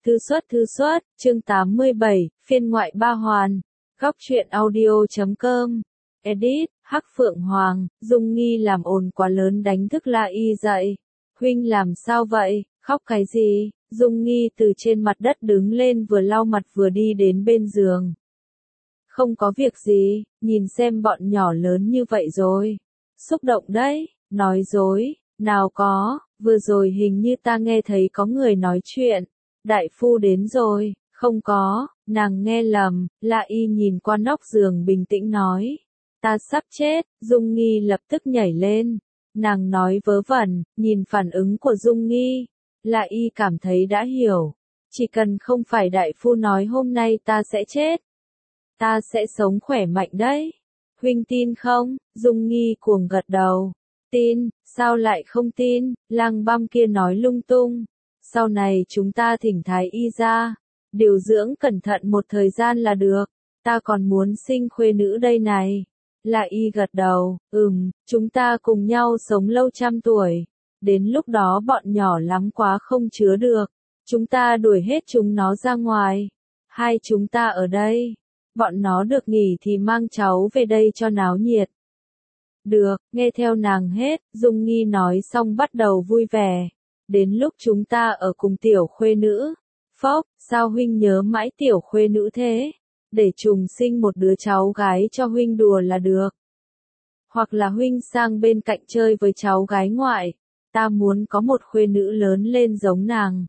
Thư xuất, chương 87, phiên ngoại ba hoàn. Góc truyện audio.com. Edit, Hắc Phượng Hoàng, Dung Nghi làm ồn quá lớn đánh thức La Y dậy. Huynh làm sao vậy, khóc cái gì? Dung Nghi từ trên mặt đất đứng lên vừa lau mặt vừa đi đến bên giường. Không có việc gì, nhìn xem bọn nhỏ lớn như vậy rồi. Xúc động đấy, nói dối, nào có, vừa rồi hình như ta nghe thấy có người nói chuyện. Đại phu đến rồi, không có, nàng nghe lầm, La Y nhìn qua nóc giường bình tĩnh nói. Ta sắp chết, Dung Nghi lập tức nhảy lên. Nàng nói vớ vẩn, nhìn phản ứng của Dung Nghi. La Y cảm thấy đã hiểu. Chỉ cần không phải đại phu nói hôm nay ta sẽ chết. Ta sẽ sống khỏe mạnh đấy. Huynh tin không? Dung Nghi cuồng gật đầu. Tin, sao lại không tin? Lang Băm kia nói lung tung. Sau này chúng ta thỉnh thái y ra. Điều dưỡng cẩn thận một thời gian là được. Ta còn muốn sinh khuê nữ đây này. La Y gật đầu, chúng ta cùng nhau sống lâu trăm tuổi. Đến lúc đó bọn nhỏ lắm quá không chứa được. Chúng ta đuổi hết chúng nó ra ngoài. Hai chúng ta ở đây. Bọn nó được nghỉ thì mang cháu về đây cho náo nhiệt. Được, nghe theo nàng hết, Dung Nghi nói xong bắt đầu vui vẻ. Đến lúc chúng ta ở cùng tiểu khuê nữ. Phốc, sao huynh nhớ mãi tiểu khuê nữ thế? Để trùng sinh một đứa cháu gái cho huynh đùa là được. Hoặc là huynh sang bên cạnh chơi với cháu gái ngoại. Ta muốn có một khuê nữ lớn lên giống nàng.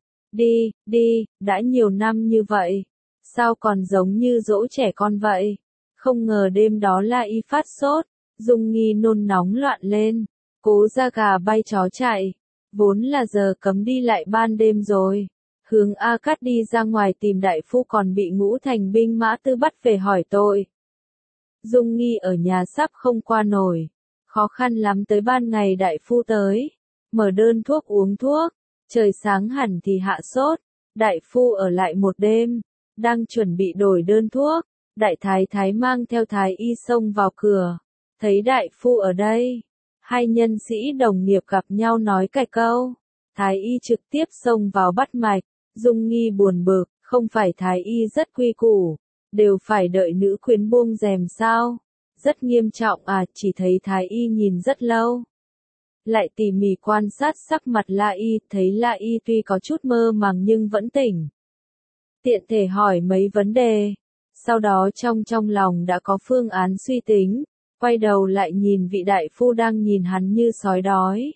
Đi, đã nhiều năm như vậy. Sao còn giống như dỗ trẻ con vậy? Không ngờ đêm đó La Y phát sốt. Dung Nghi nôn nóng loạn lên. Cố ra gà bay chó chạy. Vốn là giờ cấm đi lại ban đêm rồi. Hướng A Cát đi ra ngoài tìm đại phu còn bị Ngũ Thành binh mã tư bắt về hỏi tội. Dung Nghi ở nhà sắp không qua nổi. Khó khăn lắm tới ban ngày đại phu tới. Mở đơn thuốc uống thuốc. Trời sáng hẳn thì hạ sốt. Đại phu ở lại một đêm. Đang chuẩn bị đổi đơn thuốc. Đại thái thái mang theo thái y xông vào cửa. Thấy đại phu ở đây. Hai nhân sĩ đồng nghiệp gặp nhau nói cái câu. Thái y trực tiếp xông vào bắt mạch. Dung Nghi buồn bực, không phải thái y rất quy củ, đều phải đợi nữ quyến buông rèm sao? Rất nghiêm trọng à, chỉ thấy thái y nhìn rất lâu. Lại tỉ mỉ quan sát sắc mặt La Y, thấy La Y tuy có chút mơ màng nhưng vẫn tỉnh. Tiện thể hỏi mấy vấn đề, sau đó trong lòng đã có phương án suy tính, quay đầu lại nhìn vị đại phu đang nhìn hắn như sói đói.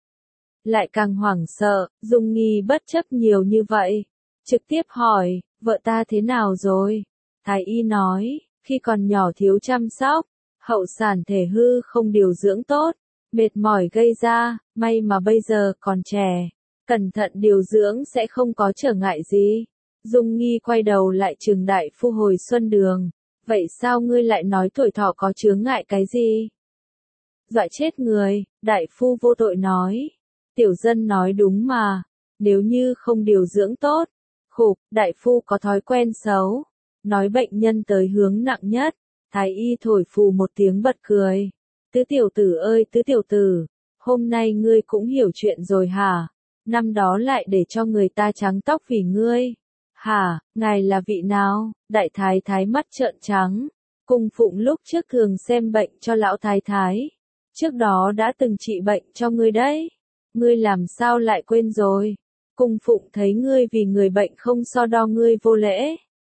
Lại càng hoảng sợ, Dung Nghi bất chấp nhiều như vậy. Trực tiếp hỏi, vợ ta thế nào rồi? Thái y nói, khi còn nhỏ thiếu chăm sóc, hậu sản thể hư không điều dưỡng tốt, mệt mỏi gây ra, may mà bây giờ còn trẻ. Cẩn thận điều dưỡng sẽ không có trở ngại gì. Dung Nghi quay đầu lại trừng đại phu Hồi Xuân Đường. Vậy sao ngươi lại nói tuổi thọ có chướng ngại cái gì? Dọa chết người, đại phu vô tội nói. Tiểu dân nói đúng mà, nếu như không điều dưỡng tốt, đại phu có thói quen xấu, nói bệnh nhân tới hướng nặng nhất, thái y thổi phù một tiếng bật cười. Tứ tiểu tử ơi tứ tiểu tử, hôm nay ngươi cũng hiểu chuyện rồi hả? Năm đó lại để cho người ta trắng tóc vì ngươi. Hả, ngài là vị nào? Đại thái thái mắt trợn trắng, cung phụng lúc trước thường xem bệnh cho lão thái thái. Trước đó đã từng trị bệnh cho ngươi đấy. Ngươi làm sao lại quên rồi? Cung phụng thấy ngươi vì người bệnh không so đo ngươi vô lễ.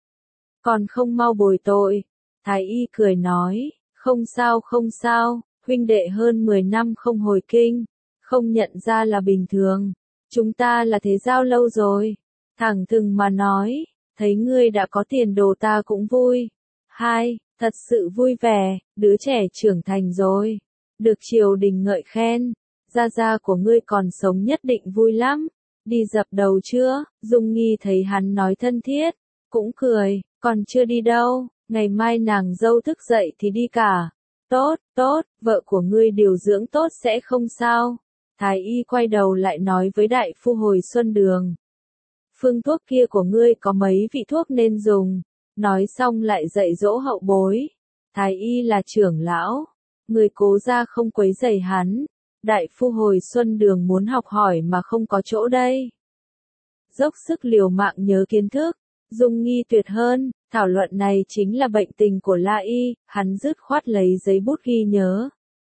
Còn không mau bồi tội. Thái y cười nói, không sao, huynh đệ hơn 10 năm không hồi kinh. Không nhận ra là bình thường. Chúng ta là thế giao lâu rồi. Thẳng thừng mà nói, thấy ngươi đã có tiền đồ ta cũng vui. Thật sự vui vẻ, đứa trẻ trưởng thành rồi. Được triều đình ngợi khen. Gia của ngươi còn sống nhất định vui lắm. Đi dập đầu chưa? Dung Nghi thấy hắn nói thân thiết, cũng cười, còn chưa đi đâu, ngày mai nàng dâu thức dậy thì đi cả. Tốt, vợ của ngươi điều dưỡng tốt sẽ không sao. Thái y quay đầu lại nói với đại phu Hồi Xuân Đường. Phương thuốc kia của ngươi có mấy vị thuốc nên dùng. Nói xong lại dạy dỗ hậu bối. Thái y là trưởng lão, người cố ra không quấy rầy hắn. Đại phu Hồi Xuân Đường muốn học hỏi mà không có chỗ đây. dốc sức liều mạng nhớ kiến thức. Dung Nghi tuyệt hơn, thảo luận này chính là bệnh tình của La Y, hắn dứt khoát lấy giấy bút ghi nhớ.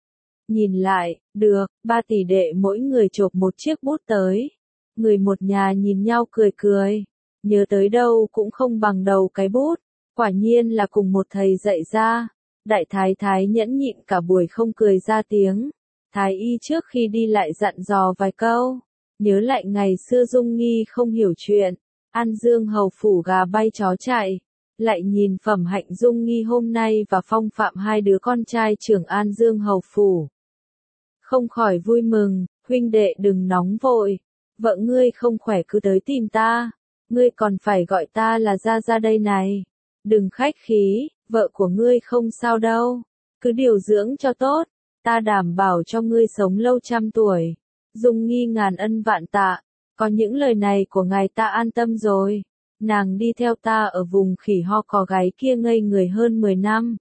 Nhìn lại, được, 3 tỷ đệ mỗi người chộp một chiếc bút tới. Người một nhà nhìn nhau cười cười, nhớ tới đâu cũng không bằng đầu cái bút, quả nhiên là cùng một thầy dạy ra. Đại thái thái nhẫn nhịn cả buổi không cười ra tiếng. Thái y trước khi đi lại dặn dò vài câu, nhớ lại ngày xưa Dung Nghi không hiểu chuyện, An Dương hầu phủ gà bay chó chạy, lại nhìn phẩm hạnh Dung Nghi hôm nay và phong phạm hai đứa con trai trưởng An Dương hầu phủ. Không khỏi vui mừng, huynh đệ đừng nóng vội, vợ ngươi không khỏe cứ tới tìm ta, ngươi còn phải gọi ta là ra ra đây này, đừng khách khí, vợ của ngươi không sao đâu, cứ điều dưỡng cho tốt, ta đảm bảo cho ngươi sống lâu trăm tuổi. Dung Nghi ngàn ân vạn tạ, có những lời này của ngài ta an tâm rồi, nàng đi theo ta ở vùng khỉ ho cò gáy kia ngây người hơn 10 năm.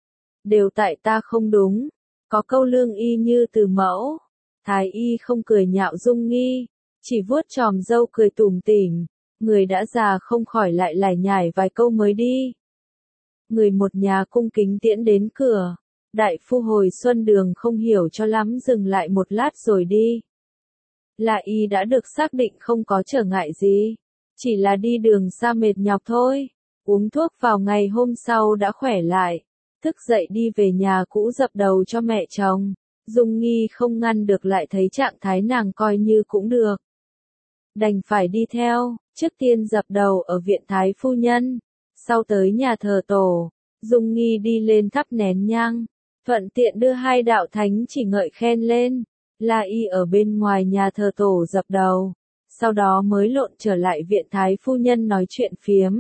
Đều tại ta không đúng, có câu lương y như từ mẫu, thái y không cười nhạo Dung Nghi, chỉ vuốt chòm râu cười tủm tỉm, người đã già không khỏi lại lải nhải vài câu mới đi. Người một nhà cung kính tiễn đến cửa, đại phu hồi xuân đường không hiểu cho lắm dừng lại một lát rồi đi. La Y đã được xác định không có trở ngại gì, chỉ là đi đường xa mệt nhọc thôi, uống thuốc vào ngày hôm sau đã khỏe lại, thức dậy đi về nhà cũ dập đầu cho mẹ chồng. Dung Nghi không ngăn được lại thấy trạng thái nàng coi như cũng được. Đành phải đi theo, trước tiên dập đầu ở viện thái phu nhân, sau tới nhà thờ tổ, Dung Nghi đi lên thắp nén nhang, thuận tiện đưa hai đạo thánh chỉ ngợi khen lên. La Y ở bên ngoài nhà thờ tổ dập đầu, sau đó mới lộn trở lại viện thái phu nhân nói chuyện phiếm.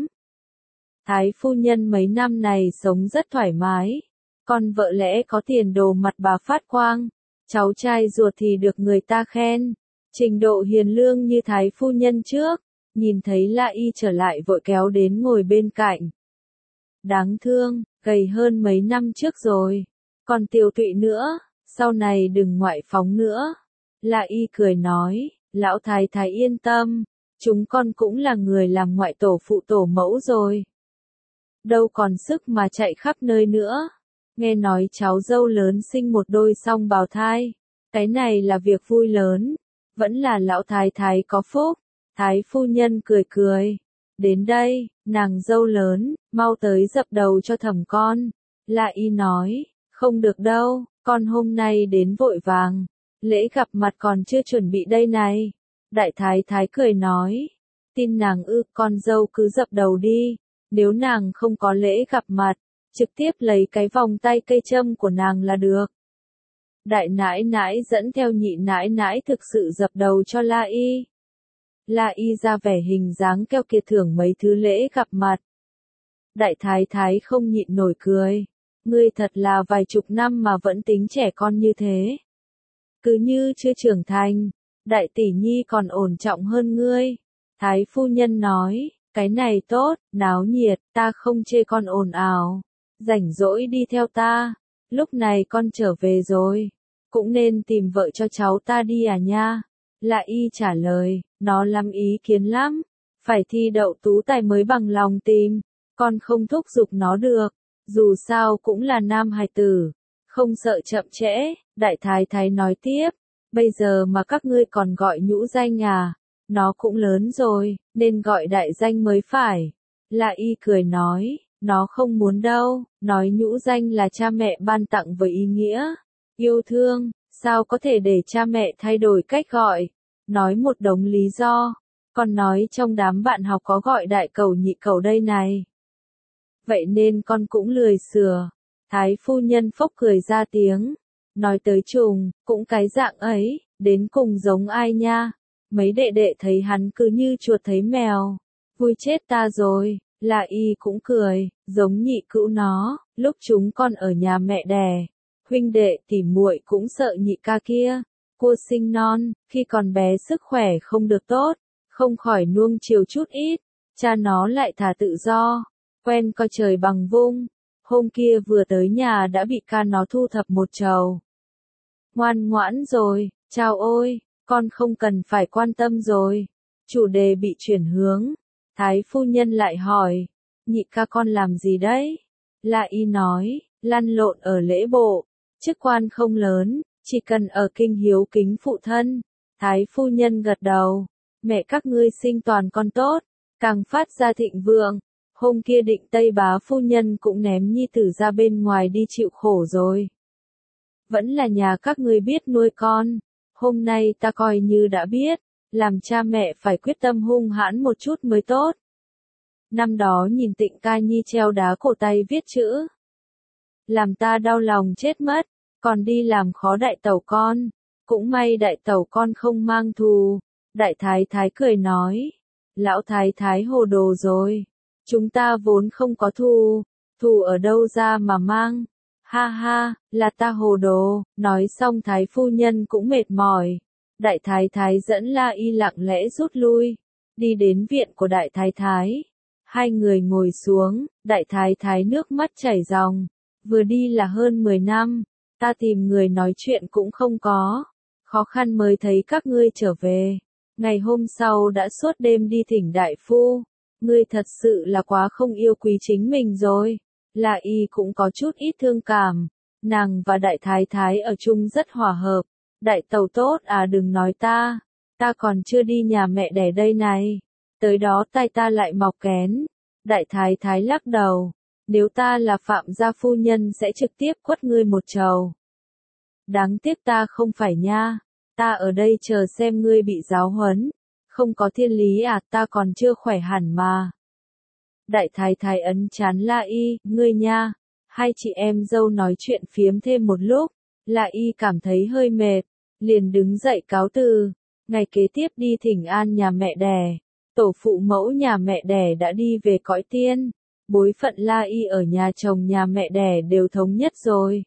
Thái phu nhân mấy năm này sống rất thoải mái, con vợ lẽ có tiền đồ mặt bà phát quang, cháu trai ruột thì được người ta khen, trình độ hiền lương như thái phu nhân trước, nhìn thấy La Y trở lại vội kéo đến ngồi bên cạnh. Đáng thương, gầy hơn mấy năm trước rồi, còn tiều tụy nữa, sau này đừng ngoại phóng nữa. La Y cười nói, lão thái thái yên tâm, chúng con cũng là người làm ngoại tổ phụ tổ mẫu rồi. Đâu còn sức mà chạy khắp nơi nữa. Nghe nói cháu dâu lớn sinh một đôi song bào thai, cái này là việc vui lớn, vẫn là lão thái thái có phúc. Thái phu nhân cười cười, đến đây, nàng dâu lớn, mau tới dập đầu cho thẩm con. La Y nói, không được đâu, con hôm nay đến vội vàng, lễ gặp mặt còn chưa chuẩn bị đây này. Đại thái thái cười nói, tin nàng ư, con dâu cứ dập đầu đi, nếu nàng không có lễ gặp mặt, trực tiếp lấy cái vòng tay cây châm của nàng là được. Đại nãi nãi dẫn theo nhị nãi nãi thực sự dập đầu cho La Y. La Y ra vẻ hình dáng keo kiệt thưởng mấy thứ lễ gặp mặt. Đại thái thái không nhịn nổi cười, ngươi thật là vài chục năm mà vẫn tính trẻ con như thế. Cứ như chưa trưởng thành, đại tỷ nhi còn ổn trọng hơn ngươi. Thái phu nhân nói, cái này tốt, náo nhiệt, ta không chê con ồn ào. Rảnh rỗi đi theo ta, lúc này con trở về rồi, cũng nên tìm vợ cho cháu ta đi à nha. La Y trả lời, nó lắm ý kiến lắm, phải thi đậu tú tài mới bằng lòng tìm, con không thúc giục nó được, dù sao cũng là nam hài tử, không sợ chậm trễ. Đại thái thái nói tiếp, bây giờ mà các ngươi còn gọi nhũ danh à, nó cũng lớn rồi, nên gọi đại danh mới phải. La Y cười nói, nó không muốn đâu, nói nhũ danh là cha mẹ ban tặng với ý nghĩa yêu thương, sao có thể để cha mẹ thay đổi cách gọi, nói một đống lý do, con nói trong đám bạn học có gọi đại cầu nhị cầu đây này. Vậy nên con cũng lười sửa. Thái phu nhân phốc cười ra tiếng, nói tới trùng, cũng cái dạng ấy, đến cùng giống ai nha. Mấy đệ đệ thấy hắn cứ như chuột thấy mèo, vui chết ta rồi. La Y cũng cười, giống nhị cữu nó, lúc chúng con ở nhà mẹ đẻ, huynh đệ tỉ muội cũng sợ nhị ca kia, cô sinh non, khi còn bé sức khỏe không được tốt, không khỏi nuông chiều chút ít, cha nó lại thả tự do, quen coi trời bằng vung, hôm kia vừa tới nhà đã bị ca nó thu thập một trầu. Ngoan ngoãn rồi, chào ôi, con không cần phải quan tâm rồi, Chủ đề bị chuyển hướng. Thái phu nhân lại hỏi, nhị ca con làm gì đấy? La Y nói, lăn lộn ở lễ bộ, chức quan không lớn, chỉ cần ở kinh hiếu kính phụ thân. Thái phu nhân gật đầu, mẹ các ngươi sinh toàn con tốt, càng phát ra thịnh vượng. Hôm kia Định Tây bá phu nhân cũng ném nhi tử ra bên ngoài đi chịu khổ rồi. Vẫn là nhà các ngươi biết nuôi con, hôm nay ta coi như đã biết, làm cha mẹ phải quyết tâm hung hãn một chút mới tốt. Năm đó nhìn Tịnh Ca Nhi treo đá cổ tay viết chữ, làm ta đau lòng chết mất, còn đi làm khó đại tẩu con, cũng may đại tẩu con không mang thù. Đại thái thái cười nói, lão thái thái hồ đồ rồi, chúng ta vốn không có thù, thù ở đâu ra mà mang, ha ha, là ta hồ đồ. Nói xong thái phu nhân cũng mệt mỏi, đại thái thái dẫn La Y lặng lẽ rút lui, đi đến viện của đại thái thái. Hai người ngồi xuống, đại thái thái nước mắt chảy ròng, vừa đi là hơn 10 năm, ta tìm người nói chuyện cũng không có, khó khăn mới thấy các ngươi trở về. Ngày hôm sau đã suốt đêm đi thỉnh đại phu, ngươi thật sự là quá không yêu quý chính mình rồi. La Y cũng có chút ít thương cảm, nàng và đại thái thái ở chung rất hòa hợp. Đại tẩu tốt à, đừng nói ta còn chưa đi nhà mẹ đẻ đây này, tới đó tai ta lại mọc kén. Đại thái thái lắc đầu, nếu ta là Phạm gia phu nhân sẽ trực tiếp quất ngươi một trầu. Đáng tiếc ta không phải nha, ta ở đây chờ xem ngươi bị giáo huấn, không có thiên lý à, ta còn chưa khỏe hẳn mà. Đại thái thái ấn chán La Y, ngươi nha. Hai chị em dâu nói chuyện phiếm thêm một lúc, La Y cảm thấy hơi mệt, liền đứng dậy cáo từ. Ngày kế tiếp đi thỉnh an nhà mẹ đẻ, tổ phụ mẫu nhà mẹ đẻ đã đi về cõi tiên, bối phận La Y ở nhà chồng nhà mẹ đẻ đều thống nhất rồi.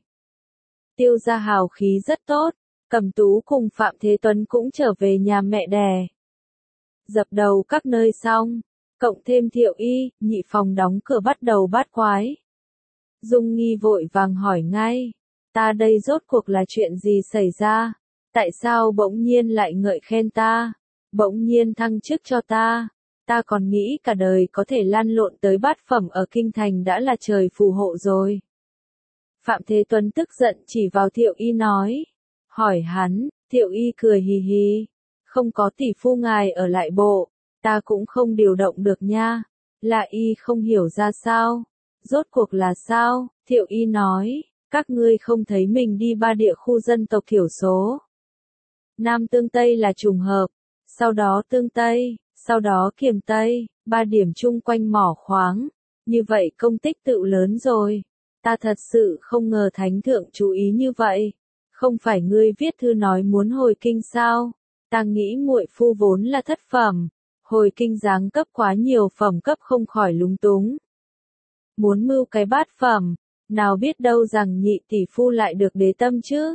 Tiêu gia hào khí rất tốt, Cẩm Tú cùng Phạm Thế Tuấn cũng trở về nhà mẹ đẻ. Dập đầu các nơi xong, cộng thêm Thiệu Y, nhị phòng đóng cửa bắt đầu bát quái. Dung Nghi vội vàng hỏi ngay, ta đây rốt cuộc là chuyện gì xảy ra? Tại sao bỗng nhiên lại ngợi khen ta? Bỗng nhiên thăng chức cho ta? Ta còn nghĩ cả đời có thể lăn lộn tới bát phẩm ở kinh thành đã là trời phù hộ rồi. Phạm Thế Tuấn tức giận chỉ vào Thiệu Y nói, hỏi hắn. Thiệu Y cười hì hì, không có tỷ phu ngài ở lại bộ, ta cũng không điều động được nha. La Y không hiểu ra sao, rốt cuộc là sao? Thiệu Y nói, các ngươi không thấy mình đi 3 địa khu dân tộc thiểu số. Nam Tương Tây là trùng hợp, sau đó Tương Tây, sau đó Kiềm Tây, 3 điểm chung quanh mỏ khoáng, như vậy công tích tựu lớn rồi. Ta thật sự không ngờ thánh thượng chú ý như vậy. Không phải ngươi viết thư nói muốn hồi kinh sao? Ta nghĩ muội phu vốn là thất phẩm, hồi kinh giáng cấp quá nhiều phẩm cấp không khỏi lúng túng. Muốn mưu cái bát phẩm, nào biết đâu rằng nhị tỷ phu lại được đế tâm chứ?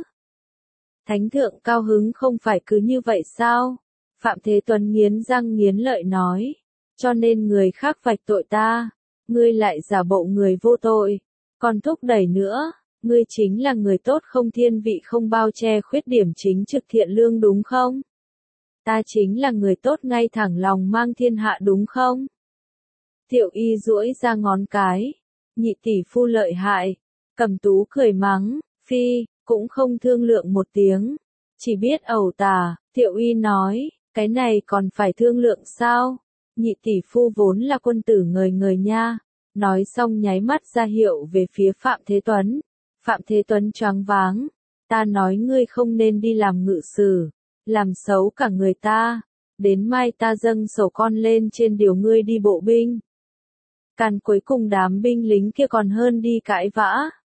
Thánh thượng cao hứng không phải cứ như vậy sao? Phạm Thế Tuấn nghiến răng nghiến lợi nói, cho nên người khác vạch tội ta, ngươi lại giả bộ người vô tội, còn thúc đẩy nữa, ngươi chính là người tốt không thiên vị không bao che khuyết điểm chính trực thiện lương đúng không? Ta chính là người tốt ngay thẳng lòng mang thiên hạ đúng không? Thiệu Y duỗi ra ngón cái, nhị tỷ phu lợi hại. Cẩm Tú cười mắng, phi, cũng không thương lượng một tiếng, chỉ biết ẩu tả. Thiệu Y nói, cái này còn phải thương lượng sao? Nhị tỷ phu vốn là quân tử ngời ngời nha. Nói xong nháy mắt ra hiệu về phía Phạm Thế Tuấn. Phạm Thế Tuấn choáng váng, ta nói ngươi không nên đi làm ngự sử, làm xấu cả người ta, đến mai ta dâng sổ con lên trên điều ngươi đi bộ binh. Càn cuối cùng đám binh lính kia còn hơn đi cãi vã.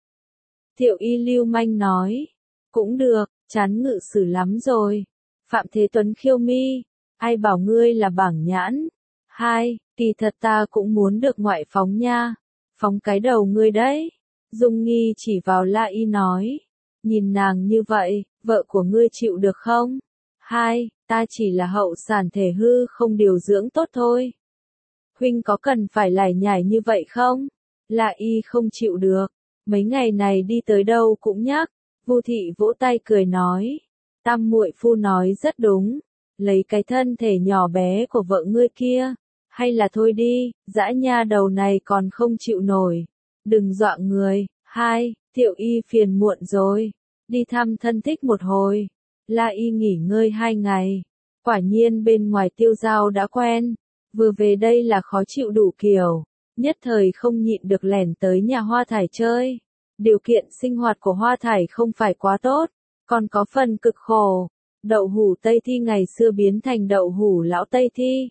Thiệu Y lưu manh nói, cũng được, chán ngự sử lắm rồi. Phạm Thế Tuấn khiêu mi, ai bảo ngươi là bảng nhãn? Hai, kỳ thật ta cũng muốn được ngoại phóng nha, phóng cái đầu ngươi đấy. Dung Nghi chỉ vào La Y nói, nhìn nàng như vậy, vợ của ngươi chịu được không? Hai, ta chỉ là hậu sản thể hư không điều dưỡng tốt thôi. Huynh có cần phải lải nhải như vậy không? La Y không chịu được, mấy ngày này đi tới đâu cũng nhắc. Vu Thị vỗ tay cười nói, tam muội phu nói rất đúng, lấy cái thân thể nhỏ bé của vợ ngươi kia, hay là thôi đi, dã nha đầu này còn không chịu nổi, đừng dọa người. Hai, Thiệu Y phiền muộn rồi, đi thăm thân thích một hồi, La Y nghỉ ngơi 2 ngày, quả nhiên bên ngoài Tiêu Giao đã quen, vừa về đây là khó chịu đủ kiểu, nhất thời không nhịn được lẻn tới nhà Hoa Thải chơi. Điều kiện sinh hoạt của Hoa Thải không phải quá tốt, còn có phần cực khổ. Đậu hủ Tây Thi ngày xưa biến thành đậu hủ lão Tây Thi,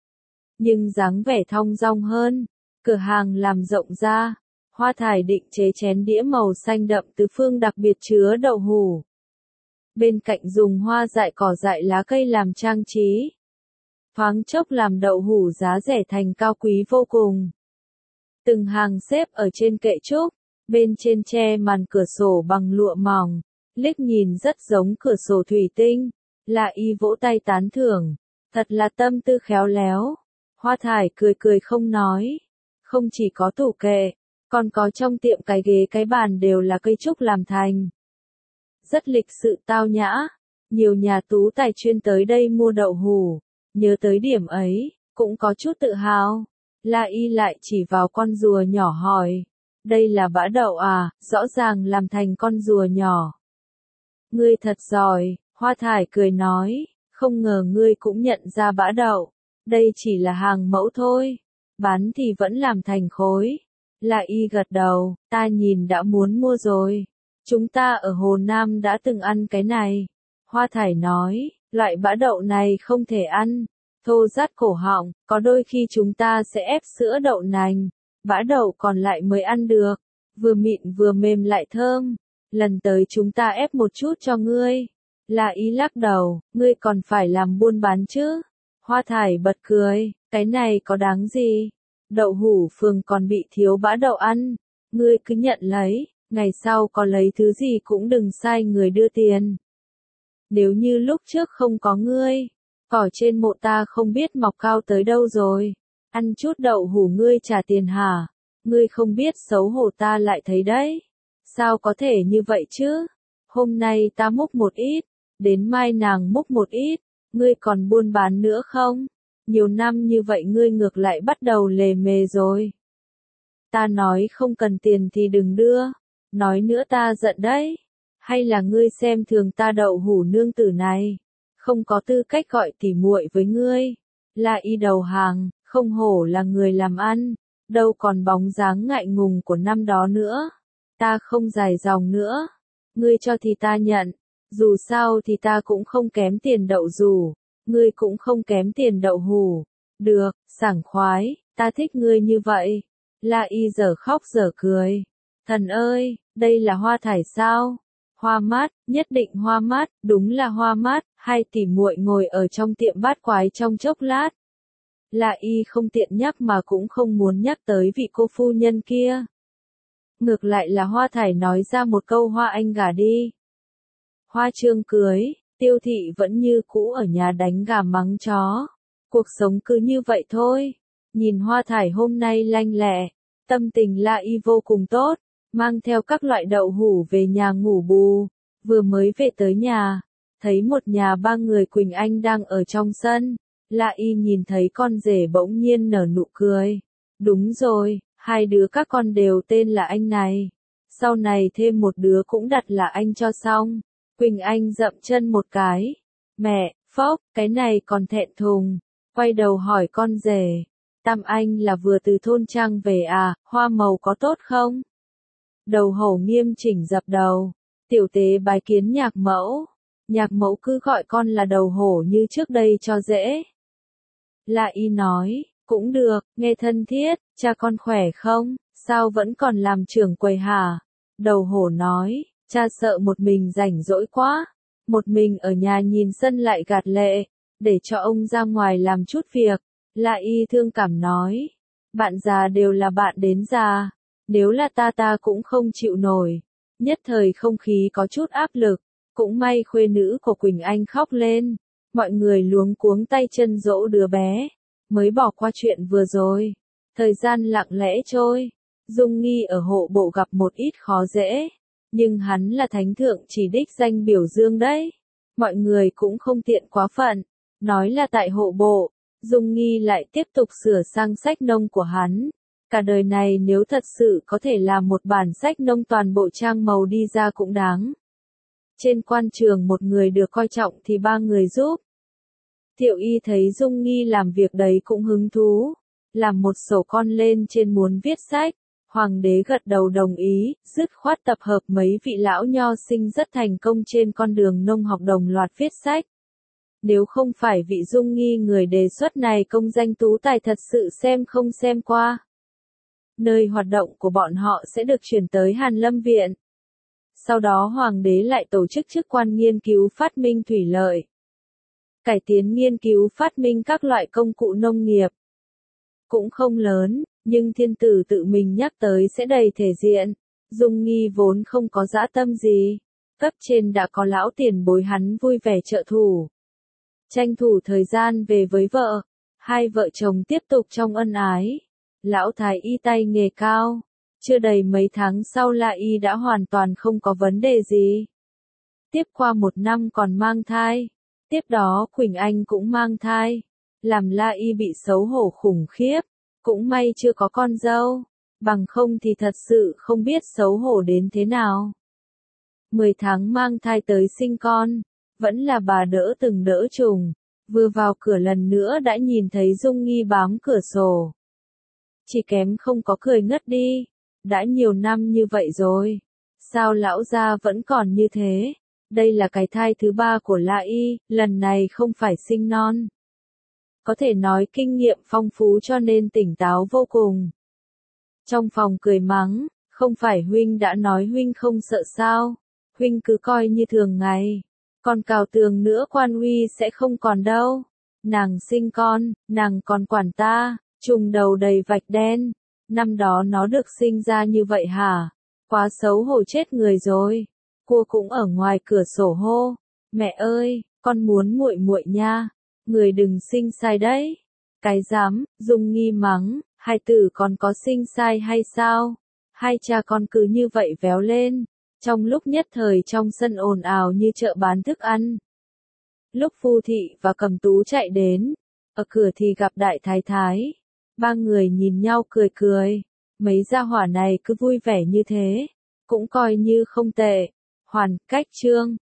nhưng dáng vẻ thong dong hơn, cửa hàng làm rộng ra. Hoa Thải định chế chén đĩa màu xanh đậm tứ phương đặc biệt chứa đậu hủ. Bên cạnh dùng hoa dại cỏ dại lá cây làm trang trí. Thoáng chốc làm đậu hủ giá rẻ thành cao quý vô cùng. Từng hàng xếp ở trên kệ trúc, bên trên che màn cửa sổ bằng lụa mỏng, liếc nhìn rất giống cửa sổ thủy tinh. La Y vỗ tay tán thưởng, thật là tâm tư khéo léo. Hoa Thải cười cười không nói, không chỉ có tủ kệ, còn có trong tiệm cái ghế cái bàn đều là cây trúc làm thành. Rất lịch sự tao nhã, nhiều nhà tú tài chuyên tới đây mua đậu hủ, nhớ tới điểm ấy, cũng có chút tự hào. La Y lại chỉ vào con rùa nhỏ hỏi, đây là bã đậu à, rõ ràng làm thành con rùa nhỏ. Ngươi thật giỏi, Hoa Thải cười nói, không ngờ ngươi cũng nhận ra bã đậu, đây chỉ là hàng mẫu thôi, bán thì vẫn làm thành khối. La Y gật đầu, ta nhìn đã muốn mua rồi. Chúng ta ở Hồ Nam đã từng ăn cái này. Hoa Thải nói, loại bã đậu này không thể ăn, thô rát cổ họng, có đôi khi chúng ta sẽ ép sữa đậu nành, bã đậu còn lại mới ăn được, vừa mịn vừa mềm lại thơm. Lần tới chúng ta ép một chút cho ngươi. La Y lắc đầu, ngươi còn phải làm buôn bán chứ. Hoa Thải bật cười, cái này có đáng gì? Đậu hủ phường còn bị thiếu bã đậu ăn, ngươi cứ nhận lấy, ngày sau có lấy thứ gì cũng đừng sai người đưa tiền. Nếu như lúc trước không có ngươi, cỏ trên mộ ta không biết mọc cao tới đâu rồi. Ăn chút đậu hủ ngươi trả tiền hả? Ngươi không biết xấu hổ ta lại thấy đấy. Sao có thể như vậy chứ? Hôm nay ta múc một ít, đến mai nàng múc một ít, ngươi còn buôn bán nữa không? Nhiều năm như vậy ngươi ngược lại bắt đầu lề mề rồi. Ta nói không cần tiền thì đừng đưa, nói nữa ta giận đấy. Hay là ngươi xem thường ta đậu hủ nương tử này, không có tư cách gọi tỉ muội với ngươi. La Y đầu hàng, không hổ là người làm ăn, đâu còn bóng dáng ngại ngùng của năm đó nữa. Ta không dài dòng nữa, ngươi cho thì ta nhận, dù sao thì ta cũng không kém tiền đậu rủ, ngươi cũng không kém tiền đậu hủ. Được, sảng khoái, ta thích ngươi như vậy. La Y giờ khóc giờ cười. Thần ơi, đây là Hoa Thải sao? Hoa Mát, nhất định Hoa Mát, đúng là Hoa Mát. Hai tỷ muội ngồi ở trong tiệm bát quái trong chốc lát. La Y không tiện nhắc mà cũng không muốn nhắc tới vị cô phu nhân kia. Ngược lại là Hoa Thải nói ra một câu Hoa anh gả đi. Hoa Trương cưới, Tiêu Thị vẫn như cũ ở nhà đánh gà mắng chó. Cuộc sống cứ như vậy thôi. Nhìn Hoa Thải hôm nay lanh lẹ, tâm tình La Y vô cùng tốt, mang theo các loại đậu hủ về nhà ngủ bù. Vừa mới về tới nhà, thấy một nhà ba người Quỳnh Anh đang ở trong sân. La Y nhìn thấy con rể bỗng nhiên nở nụ cười. Đúng rồi, hai đứa các con đều tên là anh này. Sau này thêm một đứa cũng đặt là anh cho xong. Quỳnh Anh dậm chân một cái. Mẹ, phốc, cái này còn thẹn thùng. Quay đầu hỏi con rể. Tam anh là vừa từ thôn Trang về à, hoa màu có tốt không? Đầu hổ nghiêm chỉnh dập đầu. Tiểu tế bái kiến nhạc mẫu. Nhạc mẫu cứ gọi con là đầu hổ như trước đây cho dễ. La Y nói, cũng được, nghe thân thiết, cha con khỏe không, sao vẫn còn làm trưởng quầy hả? Đầu hổ nói, cha sợ một mình rảnh rỗi quá, một mình ở nhà nhìn sân lại gạt lệ, để cho ông ra ngoài làm chút việc. La Y thương cảm nói, bạn già đều là bạn đến già, nếu là ta cũng không chịu nổi. Nhất thời không khí có chút áp lực, cũng may khuê nữ của Quỳnh Anh khóc lên, mọi người luống cuống tay chân dỗ đứa bé, mới bỏ qua chuyện vừa rồi. Thời gian lặng lẽ trôi, Dung Nghi ở hộ bộ gặp một ít khó dễ, nhưng hắn là thánh thượng chỉ đích danh biểu dương đấy, mọi người cũng không tiện quá phận. Nói là tại hộ bộ, Dung Nghi lại tiếp tục sửa sang sách nông của hắn. Cả đời này nếu thật sự có thể làm một bản sách nông toàn bộ trang màu đi ra cũng đáng. Trên quan trường một người được coi trọng thì ba người giúp. Thiệu Y thấy Dung Nghi làm việc đấy cũng hứng thú, làm một sổ con lên trên muốn viết sách. Hoàng đế gật đầu đồng ý, dứt khoát tập hợp mấy vị lão nho sinh rất thành công trên con đường nông học đồng loạt viết sách. Nếu không phải vị Dung Nghi người đề xuất này công danh tú tài thật sự xem không xem qua. Nơi hoạt động của bọn họ sẽ được chuyển tới Hàn Lâm Viện. Sau đó Hoàng đế lại tổ chức chức quan nghiên cứu phát minh thủy lợi. Cải tiến nghiên cứu phát minh các loại công cụ nông nghiệp. Cũng không lớn, nhưng thiên tử tự mình nhắc tới sẽ đầy thể diện. Dung Nghi vốn không có dã tâm gì. Cấp trên đã có lão tiền bối hắn vui vẻ trợ thủ. Tranh thủ thời gian về với vợ. Hai vợ chồng tiếp tục trong ân ái. Lão thái y tay nghề cao. Chưa đầy mấy tháng sau La Y đã hoàn toàn không có vấn đề gì. Tiếp qua 1 năm còn mang thai. Tiếp đó Quỳnh Anh cũng mang thai. Làm La Y bị xấu hổ khủng khiếp. Cũng may chưa có con dâu. Bằng không thì thật sự không biết xấu hổ đến thế nào. 10 tháng mang thai tới sinh con. Vẫn là bà đỡ từng đỡ trùng. Vừa vào cửa lần nữa đã nhìn thấy Dung Nghi bám cửa sổ. Chỉ kém không có cười ngất đi. Đã nhiều năm như vậy rồi. Sao lão gia vẫn còn như thế? Đây là cái thai thứ 3 của La Y, lần này không phải sinh non. Có thể nói kinh nghiệm phong phú cho nên tỉnh táo vô cùng. Trong phòng cười mắng, không phải huynh đã nói huynh không sợ sao? Huynh cứ coi như thường ngày. Còn cào tường nữa quan uy sẽ không còn đâu. Nàng sinh con, nàng còn quản ta, trùng đầu đầy vạch đen. Năm đó nó được sinh ra như vậy hả? Quá xấu hổ chết người rồi. Cua cũng ở ngoài cửa sổ hô. Mẹ ơi, con muốn muội muội nha. Người đừng sinh sai đấy. Cái dám, Dung Nghi mắng, hai tử còn có sinh sai hay sao? Hai cha con cứ như vậy véo lên. Trong lúc nhất thời trong sân ồn ào như chợ bán thức ăn. Lúc Phu Thị và Cầm Tú chạy đến, ở cửa thì gặp Đại Thái Thái. Ba người nhìn nhau cười cười. Mấy gia hỏa này cứ vui vẻ như thế. Cũng coi như không tệ. Hoàn, Cách Chương